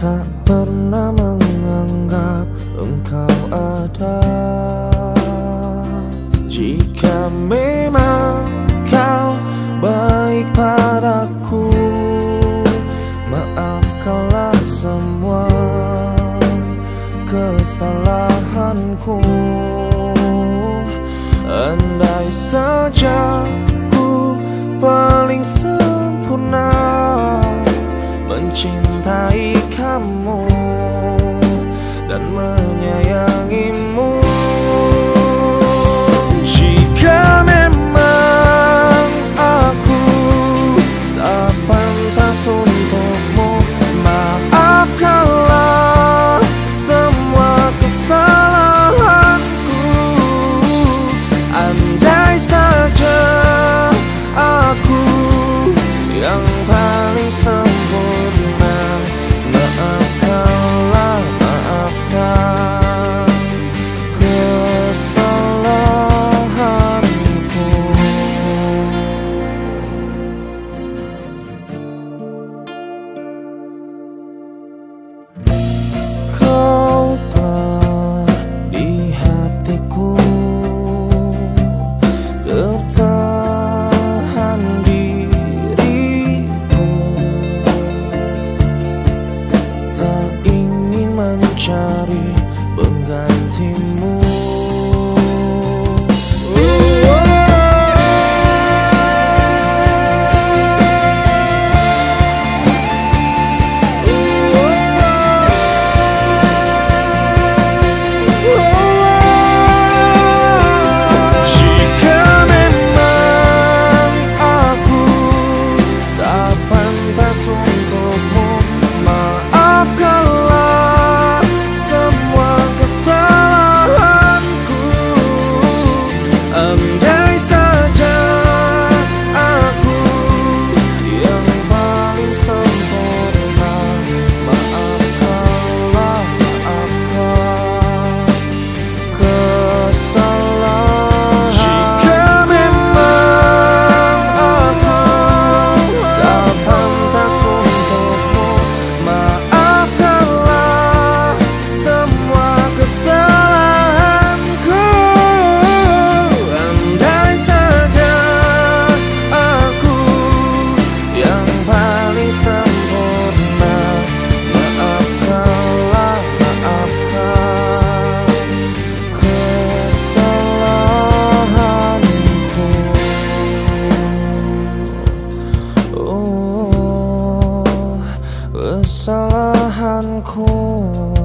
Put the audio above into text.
tak pernah menganggap engkau ada. Jika memang kau baik padaku, maafkanlah semua kesalahanku. Andai saja ku paling sempurna mencintai kamu dan menyayangimu. Jika memang aku tak pantas untukmu, maafkanlah semua kesalahanku. Andai saja aku yang paling sempurna, maafkanlah, maafkan kesalahanku. Kau telah di hatiku, tertahan diriku, tak ingin mencari penggantimu. Andai saja aku yang paling sempurna, maafkanlah, maafkan kesalahan. Jika memang aku tak pantas untukmu, maafkanlah semua kesalahanku. Andai saja aku yang paling sempurna, maafkanlah, maafkan kesalahanku. Oh, kesalahanku.